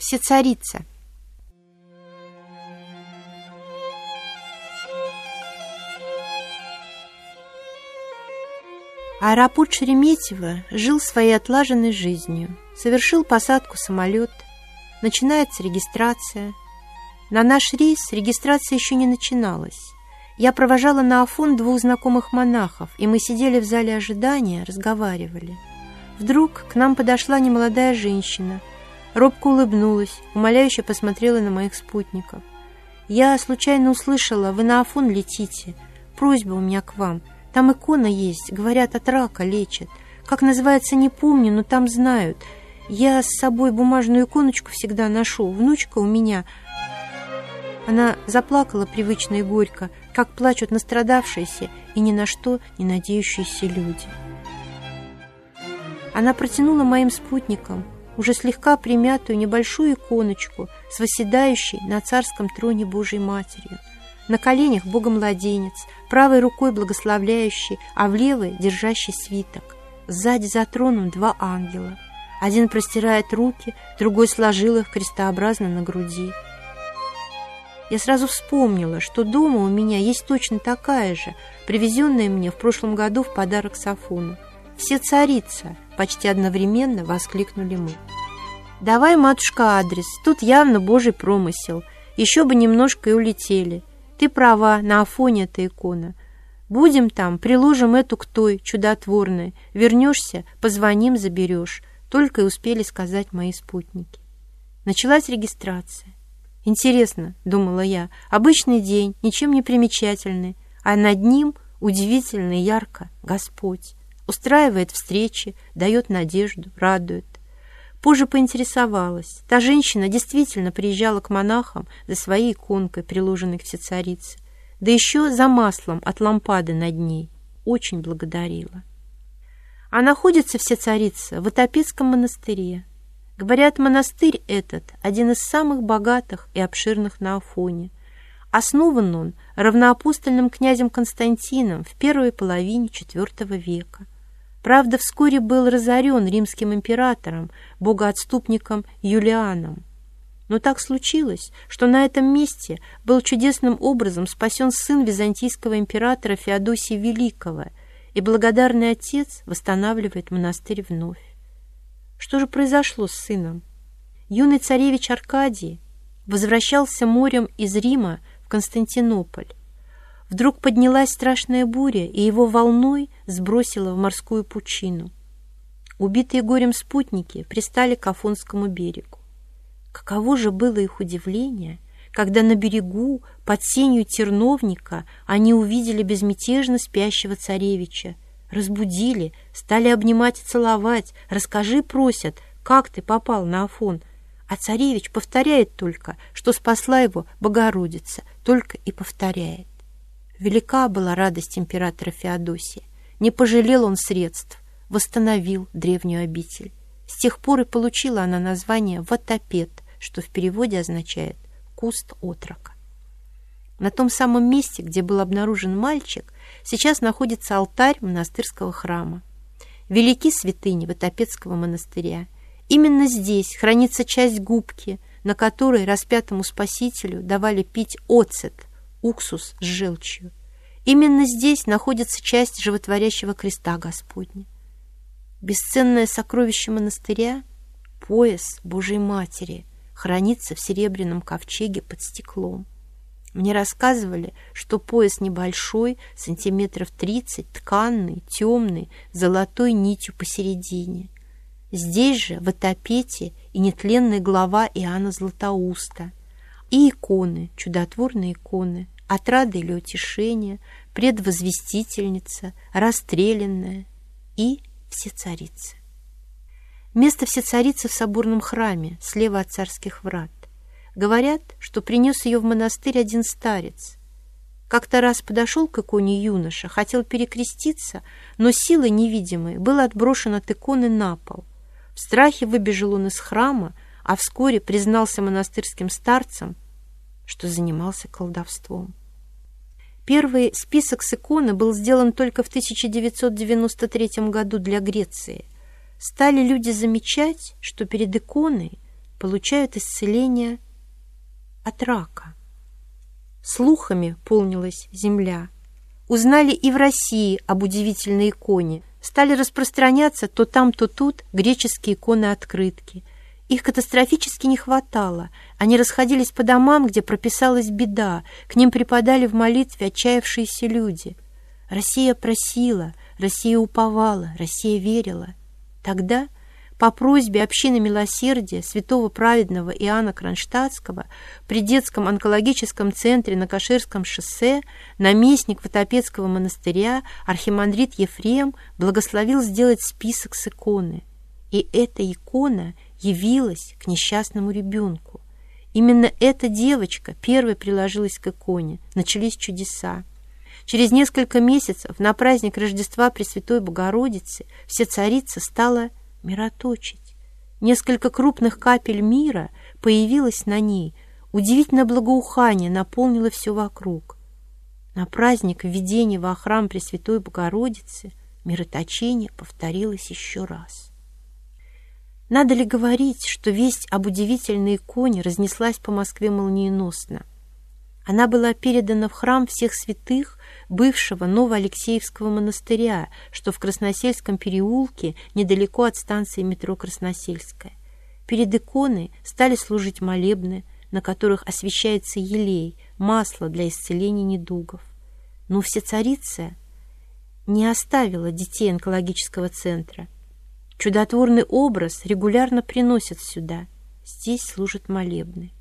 Всецарица. Аэропорт Шереметьево жил своей отлаженной жизнью. Совершил посадку самолет. Начинается регистрация. На наш рейс регистрация еще не начиналась. Я провожала на Афон 2 знакомых монахов, и мы сидели в зале ожидания, разговаривали. Вдруг к нам подошла немолодая женщина, робко улыбнулась, умоляюще посмотрела на моих спутников. «Я случайно услышала, вы на Афон летите. Просьба у меня к вам. Там икона есть, говорят, от рака лечат. Как называется, не помню, но там знают. Я с собой бумажную иконочку всегда ношу. Внучка у меня...» Она заплакала привычно и горько, как плачут настрадавшиеся и ни на что не надеющиеся люди. Она протянула моим спутникам уже слегка примятую небольшую иконочку с восседающей на царском троне Божьей Матерью. На коленях Богомладенец, правой рукой благословляющий, а в левой держащий свиток. Сзади за троном 2 ангела. Один простирает руки, другой сложил их крестообразно на груди. Я сразу вспомнила, что дома у меня есть точно такая же, привезенная мне в прошлом году в подарок с Афона. «Всецарица!» — почти одновременно воскликнули мы. «Давай, матушка, адрес. Тут явно Божий промысел. Еще бы немножко и улетели. Ты права, на Афоне эта икона. Будем там, приложим эту к той, чудотворной. Вернешься, позвоним, заберешь». Только и успели сказать мои спутники. Началась регистрация. «Интересно, — думала я, — обычный день, ничем не примечательный, а над ним удивительно и ярко Господь. Устраивает встречи, дает надежду, радует». Позже поинтересовалась. Та женщина действительно приезжала к монахам за своей иконкой, приложенной к Всецарице, да еще за маслом от лампады над ней. Очень благодарила. А находится Всецарица в Вотопецком монастыре. Говорят, монастырь этот один из самых богатых и обширных на Афоне. Основан он равноапостольным князем Константином в первой половине IV века. Правда, вскоре был разорен римским императором, богоотступником Юлианом. Но так случилось, что на этом месте был чудесным образом спасен сын византийского императора Феодосия Великого, и благодарный отец восстанавливает монастырь вновь. Что же произошло с сыном? Юный царевич Аркадий возвращался морем из Рима в Константинополь. Вдруг поднялась страшная буря, и его волной сбросило в морскую пучину. Убитые горем спутники пристали к Афонскому берегу. Каково же было их удивление, когда на берегу, под сенью терновника, они увидели безмятежно спящего царевича. Разбудили, стали обнимать и целовать. «Расскажи, — просят, — как ты попал на Афон?» А царевич повторяет только, что спасла его Богородица, только и повторяет. Велика была радость императора Феодосия. Не пожалел он средств, восстановил древнюю обитель. С тех пор и получила она название Вотопед, что в переводе означает «куст отрока». На том самом месте, где был обнаружен мальчик, сейчас находится алтарь монастырского храма. Велики святыни Вотопецкого монастыря. Именно здесь хранится часть губки, на которой распятому Спасителю давали пить оцет, уксус с желчью. Именно здесь находится часть животворящего креста Господня. Бесценное сокровище монастыря, пояс Божьей Матери, хранится в серебряном ковчеге под стеклом. Мне рассказывали, что пояс небольшой, сантиметров 30, тканный, темный, с золотой нитью посередине. Здесь же, в Вотопете, и нетленная глава Иоанна Златоуста, и иконы, чудотворные иконы, отрада или утешение, предвозвестительница, расстрелянная и Всецарица. Место Всецарицы в соборном храме, слева от царских врат. Говорят, что принес ее в монастырь один старец. Как-то раз подошел к иконе юноша, хотел перекреститься, но силой невидимой был отброшен от иконы на пол. В страхе выбежал он из храма, а вскоре признался монастырским старцам, что занимался колдовством. Первый список с иконы был сделан только в 1993 году для Греции. Стали люди замечать, что перед иконой получают исцеление от рака. Слухами полнилась земля. Узнали и в России об удивительной иконе. Стали распространяться то там, то тут греческие иконы-открытки. Их катастрофически не хватало. Они расходились по домам, где прописалась беда. К ним припадали в молитве отчаявшиеся люди. Россия просила, Россия уповала, Россия верила. Тогда, по просьбе общины милосердия святого праведного Иоанна Кронштадтского, при детском онкологическом центре на Каширском шоссе наместник Ватопецкого монастыря архимандрит Ефрем благословил сделать список с иконы. И эта икона явилась к несчастному ребенку. Именно эта девочка первой приложилась к иконе. Начались чудеса. Через несколько месяцев на праздник Рождества Пресвятой Богородицы Всецарица стала мироточить. Несколько крупных капель мира появилось на ней. Удивительное благоухание наполнило все вокруг. На праздник введения во храм Пресвятой Богородицы мироточение повторилось еще раз. Надо ли говорить, что весть об удивительной иконе разнеслась по Москве молниеносно? Она была передана в храм всех святых бывшего Новоалексеевского монастыря, что в Красносельском переулке недалеко от станции метро Красносельская. Перед иконой стали служить молебны, на которых освящается елей, масло для исцеления недугов. Но Всецарица не оставила детей онкологического центра. Чудотворный образ регулярно приносят сюда. Здесь служат молебны.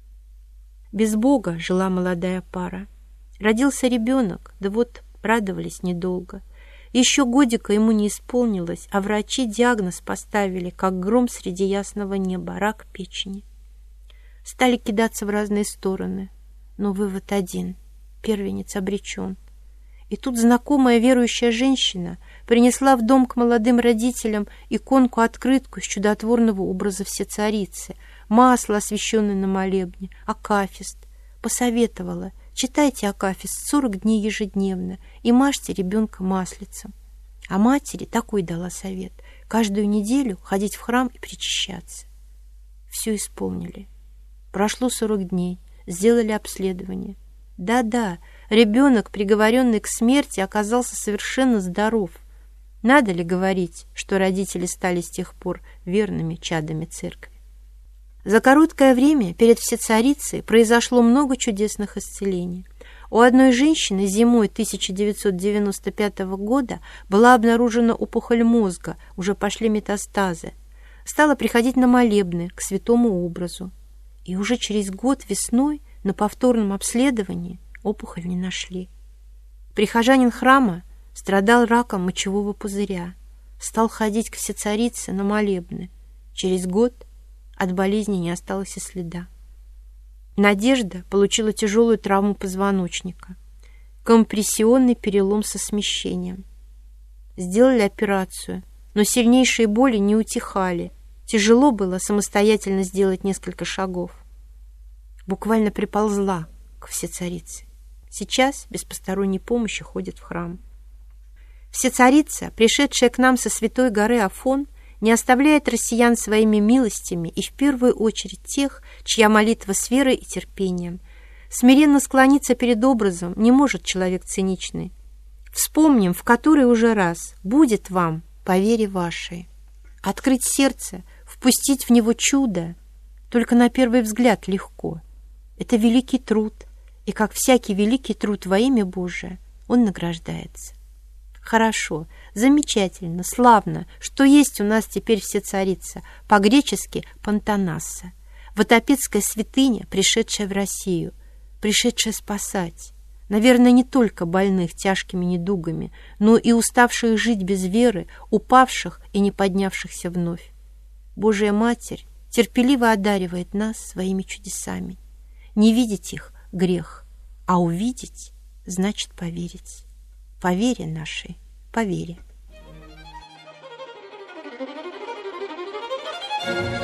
Без Бога жила молодая пара. Родился ребенок, да вот радовались недолго. Еще годика ему не исполнилось, а врачи диагноз поставили, как гром среди ясного неба, рак печени. Стали кидаться в разные стороны, но вывод один — первенец обречен. И тут знакомая верующая женщина принесла в дом к молодым родителям иконку-открытку с чудотворного образа Всецарицы, масло, освященное на молебне, акафист. Посоветовала: читайте акафист 40 дней ежедневно и мажьте ребенка маслицем. А матери такой дала совет: каждую неделю ходить в храм и причащаться. Все исполнили. Прошло 40 дней, сделали обследование. Да-да, ребенок, приговоренный к смерти, оказался совершенно здоров. Надо ли говорить, что родители стали с тех пор верными чадами церкви? За короткое время перед Всецарицей произошло много чудесных исцелений. У одной женщины зимой 1995 года была обнаружена опухоль мозга, уже пошли метастазы. Стала приходить на молебны к святому образу. И уже через год весной на повторном обследовании опухоль не нашли. Прихожанин храма страдал раком мочевого пузыря. Стал ходить к Всецарице на молебны. Через год от болезни не осталось и следа. Надежда получила тяжелую травму позвоночника, компрессионный перелом со смещением. Сделали операцию, но сильнейшие боли не утихали. Тяжело было самостоятельно сделать несколько шагов. Буквально приползла к Всецарице. Сейчас без посторонней помощи ходит в храм. Всецарица, пришедшая к нам со святой горы Афон, не оставляет россиян своими милостями и в первую очередь тех, чья молитва с верой и терпением. Смиренно склониться перед образом не может человек циничный. Вспомним, в который уже раз: будет вам по вере вашей. Открыть сердце, впустить в него чудо только на первый взгляд легко. Это великий труд, и как всякий великий труд во имя Божие, он награждается. Хорошо, замечательно, славно, что есть у нас теперь Всецарица, по-гречески Пантанасса, ватопецкая святыня, пришедшая в Россию, пришедшая спасать, наверное, не только больных тяжкими недугами, но и уставших жить без веры, упавших и не поднявшихся вновь. Божия Матерь терпеливо одаривает нас своими чудесами. Не видеть их — грех, а увидеть — значит поверить. По вере нашей, по вере.